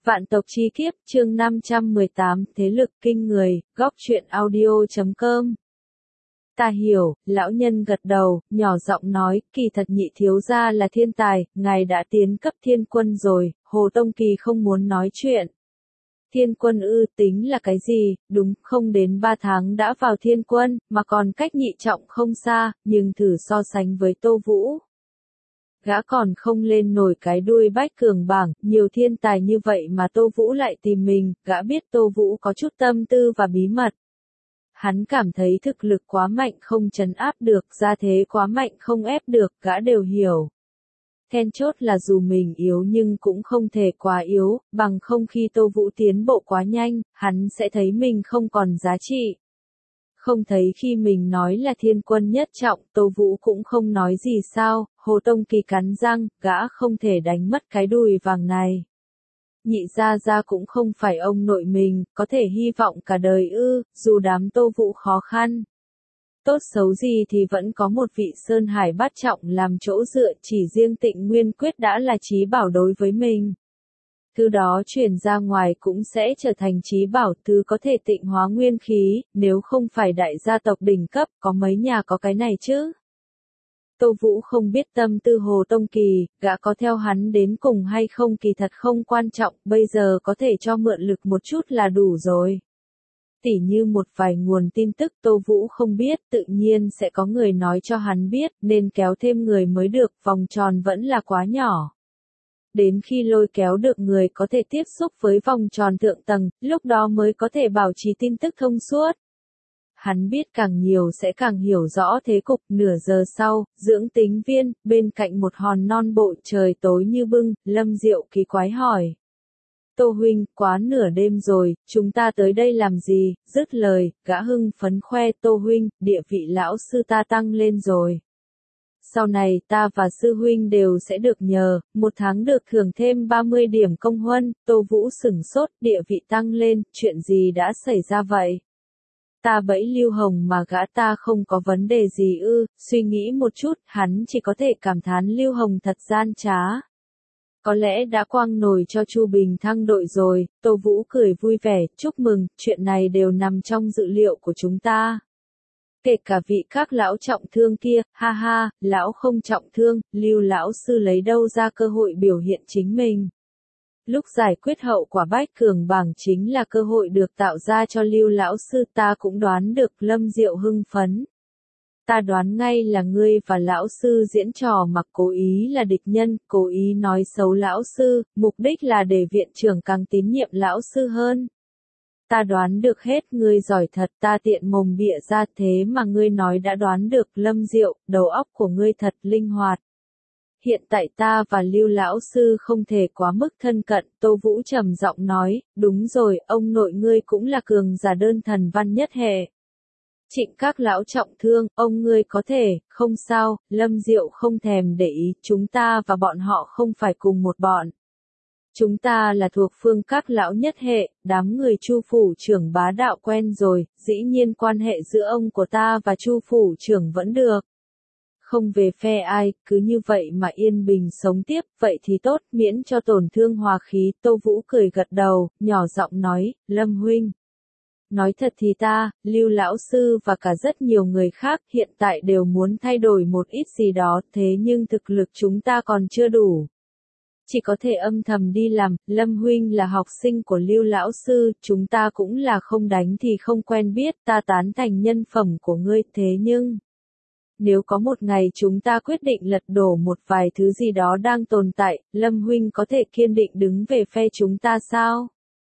Vạn tộc chi kiếp, chương 518, thế lực kinh người, góc truyện audio.com. Ta hiểu, lão nhân gật đầu, nhỏ giọng nói, kỳ thật nhị thiếu gia là thiên tài, ngài đã tiến cấp thiên quân rồi, Hồ Tông Kỳ không muốn nói chuyện. Thiên quân ư, tính là cái gì, đúng, không đến 3 tháng đã vào thiên quân, mà còn cách nhị trọng không xa, nhưng thử so sánh với Tô Vũ. Gã còn không lên nổi cái đuôi bách cường bảng, nhiều thiên tài như vậy mà Tô Vũ lại tìm mình, gã biết Tô Vũ có chút tâm tư và bí mật. Hắn cảm thấy thực lực quá mạnh không trấn áp được, gia thế quá mạnh không ép được, gã đều hiểu. Then chốt là dù mình yếu nhưng cũng không thể quá yếu, bằng không khi Tô Vũ tiến bộ quá nhanh, hắn sẽ thấy mình không còn giá trị. Không thấy khi mình nói là thiên quân nhất trọng, Tô Vũ cũng không nói gì sao, Hồ Tông Kỳ cắn răng, gã không thể đánh mất cái đùi vàng này. Nhị gia gia cũng không phải ông nội mình, có thể hy vọng cả đời ư, dù đám Tô Vũ khó khăn. Tốt xấu gì thì vẫn có một vị Sơn Hải bát trọng làm chỗ dựa, chỉ riêng Tịnh Nguyên Quyết đã là chí bảo đối với mình. Thứ đó truyền ra ngoài cũng sẽ trở thành chí bảo, thứ có thể tịnh hóa nguyên khí, nếu không phải đại gia tộc đỉnh cấp, có mấy nhà có cái này chứ. Tô Vũ không biết tâm tư Hồ Tông Kỳ, gã có theo hắn đến cùng hay không kỳ thật không quan trọng, bây giờ có thể cho mượn lực một chút là đủ rồi. Tỉ như một vài nguồn tin tức Tô Vũ không biết, tự nhiên sẽ có người nói cho hắn biết, nên kéo thêm người mới được, vòng tròn vẫn là quá nhỏ. Đến khi lôi kéo được người có thể tiếp xúc với vòng tròn thượng tầng, lúc đó mới có thể bảo trì tin tức thông suốt. Hắn biết càng nhiều sẽ càng hiểu rõ thế cục. Nửa giờ sau, dưỡng tính viên, bên cạnh một hòn non bộ trời tối như bưng, Lâm Diệu kỳ quái hỏi. Tô huynh, quá nửa đêm rồi, chúng ta tới đây làm gì? Dứt lời, gã hưng phấn khoe, Tô huynh, địa vị lão sư ta tăng lên rồi. Sau này ta và sư huynh đều sẽ được nhờ, 1 tháng được thưởng thêm 30 điểm công huân. Tô Vũ sửng sốt, địa vị tăng lên, chuyện gì đã xảy ra vậy? Ta bẫy Lưu Hồng mà gã ta không có vấn đề gì ư? Suy nghĩ một chút, hắn chỉ có thể cảm thán Lưu Hồng thật gian trá. Có lẽ đã quăng nồi cho Chu Bình thăng đội rồi. Tô Vũ cười vui vẻ, chúc mừng, chuyện này đều nằm trong dự liệu của chúng ta. Kể cả vị các lão trọng thương kia, ha ha, lão không trọng thương, Lưu lão sư lấy đâu ra cơ hội biểu hiện chính mình. Lúc giải quyết hậu quả bách cường bảng chính là cơ hội được tạo ra cho Lưu lão sư, ta cũng đoán được. Lâm Diệu hưng phấn. Ta đoán ngay là ngươi và lão sư diễn trò mặc cố ý là địch nhân, cố ý nói xấu lão sư, mục đích là để viện trưởng càng tín nhiệm lão sư hơn. Ta đoán được hết, ngươi giỏi thật, ta tiện mồm bịa ra, thế mà ngươi nói đã đoán được. Lâm Diệu, đầu óc của ngươi thật linh hoạt. Hiện tại ta và Lưu lão sư không thể quá mức thân cận. Tô Vũ trầm giọng nói, đúng rồi, ông nội ngươi cũng là cường giả đơn thần văn nhất hệ. Trịnh các lão trọng thương, ông ngươi có thể, không sao. Lâm Diệu không thèm để ý, chúng ta và bọn họ không phải cùng một bọn. Chúng ta là thuộc phương các lão nhất hệ, đám người Chu phủ trưởng bá đạo quen rồi, dĩ nhiên quan hệ giữa ông của ta và Chu phủ trưởng vẫn được. Không về phe ai, cứ như vậy mà yên bình sống tiếp, vậy thì tốt, miễn cho tổn thương hòa khí. Tô Vũ cười gật đầu, nhỏ giọng nói, Lâm huynh. Nói thật thì ta, Lưu lão sư và cả rất nhiều người khác hiện tại đều muốn thay đổi một ít gì đó, thế nhưng thực lực chúng ta còn chưa đủ. Chỉ có thể âm thầm đi làm. Lâm huynh là học sinh của Lưu lão sư, chúng ta cũng là không đánh thì không quen biết, ta tán thành nhân phẩm của ngươi, thế nhưng nếu có một ngày chúng ta quyết định lật đổ một vài thứ gì đó đang tồn tại, Lâm huynh có thể kiên định đứng về phe chúng ta sao?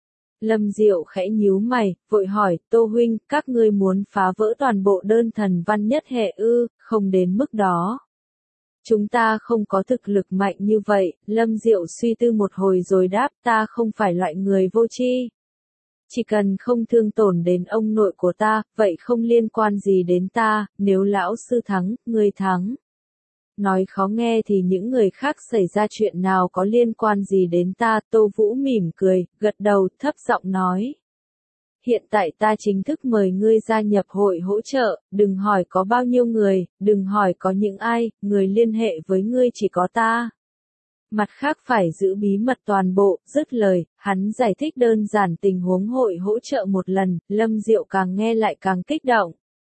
Lâm Diệu khẽ nhíu mày, vội hỏi, Tô huynh, các ngươi muốn phá vỡ toàn bộ đơn thần văn nhất hệ ư? Không đến mức đó. Chúng ta không có thực lực mạnh như vậy. Lâm Diệu suy tư một hồi rồi đáp, ta không phải loại người vô tri. Chỉ cần không thương tổn đến ông nội của ta, vậy không liên quan gì đến ta. Nếu lão sư thắng, ngươi thắng. Nói khó nghe thì những người khác xảy ra chuyện nào có liên quan gì đến ta? Tô Vũ mỉm cười, gật đầu, thấp giọng nói. Hiện tại ta chính thức mời ngươi gia nhập hội hỗ trợ, đừng hỏi có bao nhiêu người, đừng hỏi có những ai, người liên hệ với ngươi chỉ có ta. Mặt khác phải giữ bí mật toàn bộ, dứt lời, hắn giải thích đơn giản tình huống hội hỗ trợ một lần, Lâm Diệu càng nghe lại càng kích động.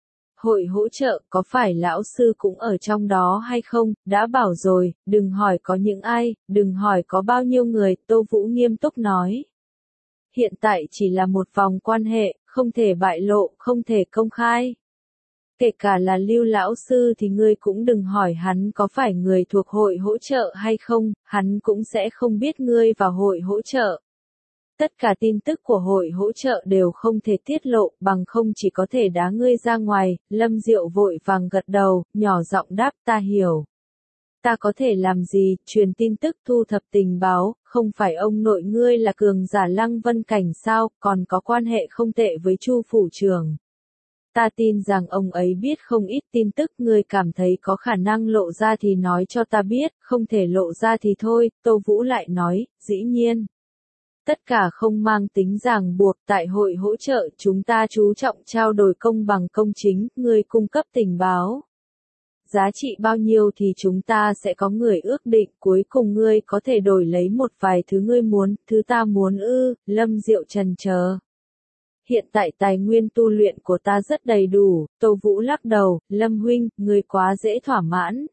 Hội hỗ trợ, có phải lão sư cũng ở trong đó hay không, đã bảo rồi, đừng hỏi có những ai, đừng hỏi có bao nhiêu người, Tô Vũ nghiêm túc nói. Hiện tại chỉ là một vòng quan hệ, không thể bại lộ, không thể công khai. Kể cả là Lưu lão sư thì ngươi cũng đừng hỏi hắn có phải người thuộc hội hỗ trợ hay không, hắn cũng sẽ không biết ngươi vào hội hỗ trợ. Tất cả tin tức của hội hỗ trợ đều không thể tiết lộ, bằng không chỉ có thể đá ngươi ra ngoài. Lâm Diệu vội vàng gật đầu, nhỏ giọng đáp, ta hiểu. Ta có thể làm gì, truyền tin tức, thu thập tình báo, không phải ông nội ngươi là cường giả Lăng Vân Cảnh sao, còn có quan hệ không tệ với Chu phủ trưởng. Ta tin rằng ông ấy biết không ít tin tức, ngươi cảm thấy có khả năng lộ ra thì nói cho ta biết, không thể lộ ra thì thôi. Tô Vũ lại nói, dĩ nhiên. Tất cả không mang tính ràng buộc, tại hội hỗ trợ chúng ta chú trọng trao đổi công bằng công chính, ngươi cung cấp tình báo. Giá trị bao nhiêu thì chúng ta sẽ có người ước định, cuối cùng ngươi có thể đổi lấy một vài thứ ngươi muốn, thứ ta muốn ư, Lâm Diệu trần chờ. Hiện tại tài nguyên tu luyện của ta rất đầy đủ, Tô Vũ lắc đầu, Lâm huynh, ngươi quá dễ thỏa mãn.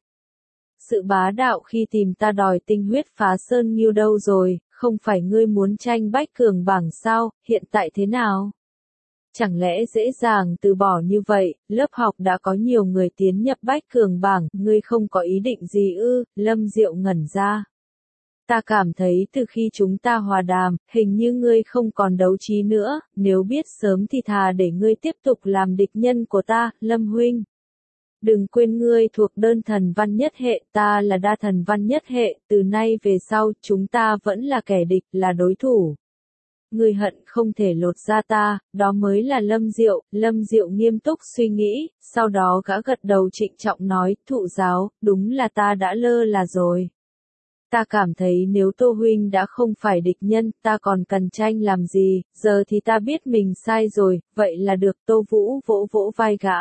Sự bá đạo khi tìm ta đòi tinh huyết phá sơn nghiêu đâu rồi, không phải ngươi muốn tranh bách cường bảng sao, hiện tại thế nào? Chẳng lẽ dễ dàng từ bỏ như vậy, lớp học đã có nhiều người tiến nhập bách cường bảng, ngươi không có ý định gì ư, Lâm Diệu ngẩn ra. Ta cảm thấy từ khi chúng ta hòa đàm, hình như ngươi không còn đấu trí nữa, nếu biết sớm thì thà để ngươi tiếp tục làm địch nhân của ta, Lâm huynh. Đừng quên ngươi thuộc đơn thần văn nhất hệ, ta là đa thần văn nhất hệ, từ nay về sau, chúng ta vẫn là kẻ địch, là đối thủ. Ngươi hận không thể lột ra ta, đó mới là Lâm Diệu nghiêm túc suy nghĩ, sau đó gã gật đầu trịnh trọng nói, thụ giáo, đúng là ta đã lơ là rồi. Ta cảm thấy nếu Tô huynh đã không phải địch nhân, ta còn cần tranh làm gì, giờ thì ta biết mình sai rồi, vậy là được. Tô Vũ vỗ vỗ vai gã.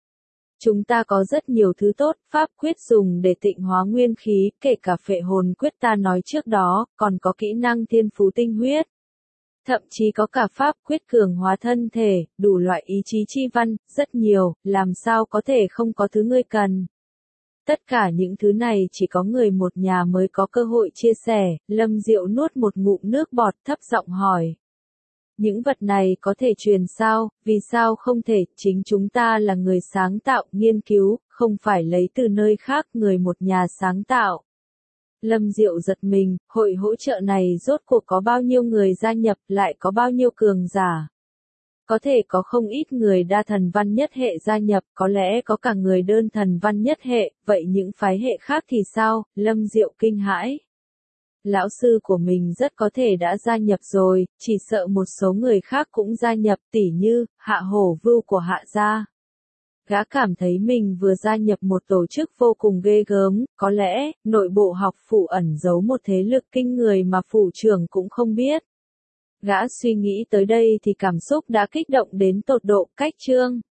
Chúng ta có rất nhiều thứ tốt, pháp quyết dùng để tịnh hóa nguyên khí, kể cả phệ hồn quyết ta nói trước đó, còn có kỹ năng thiên phú tinh huyết. Thậm chí có cả pháp quyết cường hóa thân thể, đủ loại ý chí chi văn, rất nhiều, làm sao có thể không có thứ ngươi cần. Tất cả những thứ này chỉ có người một nhà mới có cơ hội chia sẻ, Lâm Diệu nuốt một ngụm nước bọt thấp giọng hỏi. Những vật này có thể truyền sao, vì sao không thể, chính chúng ta là người sáng tạo, nghiên cứu, không phải lấy từ nơi khác, người một nhà sáng tạo. Lâm Diệu giật mình, hội hỗ trợ này rốt cuộc có bao nhiêu người gia nhập, lại có bao nhiêu cường giả. Có thể có không ít người đa thần văn nhất hệ gia nhập, có lẽ có cả người đơn thần văn nhất hệ, vậy những phái hệ khác thì sao, Lâm Diệu kinh hãi. Lão sư của mình rất có thể đã gia nhập rồi, chỉ sợ một số người khác cũng gia nhập, tỉ như, Hạ Hổ Vưu của Hạ gia. Gã cảm thấy mình vừa gia nhập một tổ chức vô cùng ghê gớm, có lẽ, nội bộ học phủ ẩn giấu một thế lực kinh người mà phủ trưởng cũng không biết. Gã suy nghĩ tới đây thì cảm xúc đã kích động đến tột độ, cách chương.